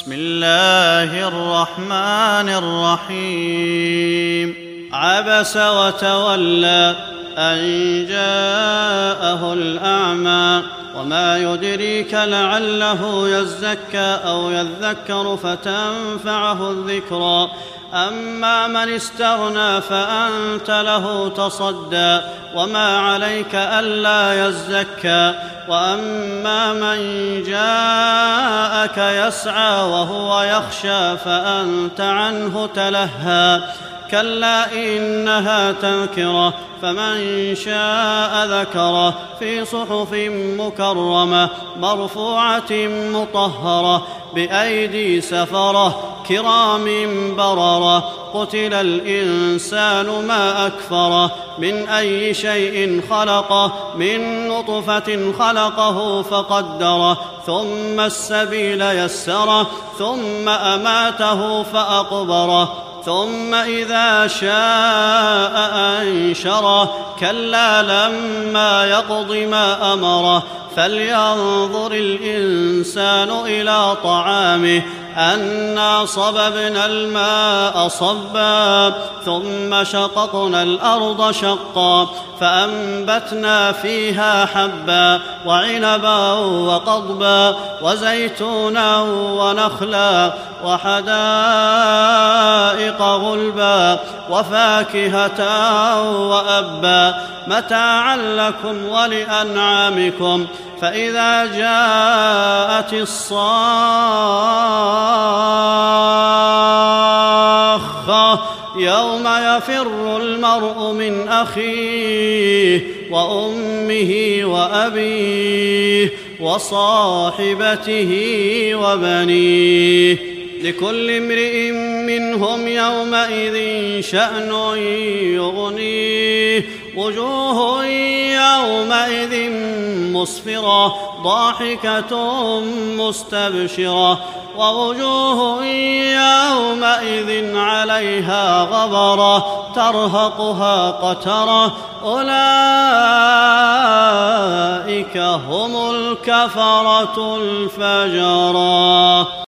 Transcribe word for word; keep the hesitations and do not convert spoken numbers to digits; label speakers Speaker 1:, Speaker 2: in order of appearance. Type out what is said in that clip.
Speaker 1: بسم الله الرحمن الرحيم عبس وتولى أن جاءه الأعمى وما يدريك لعله يزكى أو يذكر فتنفعه الذكرى أما من استغنى فأنت له تصدى وما عليك ألا يزكى وأما من جاءك يسعى وهو يخشى فأنت عنه تلهى كلا إنها تذكرة فمن شاء ذكره في صحف مكرمة مرفوعة مطهرة بأيدي سفرة كرام بررة قتل الإنسان ما أكفره من أي شيء خلقه من نطفة خلقه فقدره ثم السبيل يسره ثم أماته فأقبره ثم إذا شاء أنشره كلا لما يقض ما أمره فلينظر الإنسان إلى طعامه أنا صببنا الماء صبا ثم شققنا الأرض شقا فأنبتنا فيها حبا وعنبا وقضبا وزيتونا ونخلا وحدائق غلبا وفاكهة وأبا متاعا لكم ولأنعامكم فإذا جاءت الصاخة يوم يفر المرء من أخيه وأمه وأبيه وصاحبته وبنيه لكل امرئ منهم يومئذ شأن يغنيه وجوه يومئذ مسفرة ضاحكة مستبشرة ووجوه يومئذ عليها غبرة ترهقها قترة أولئك هم الكفرة الفجرة.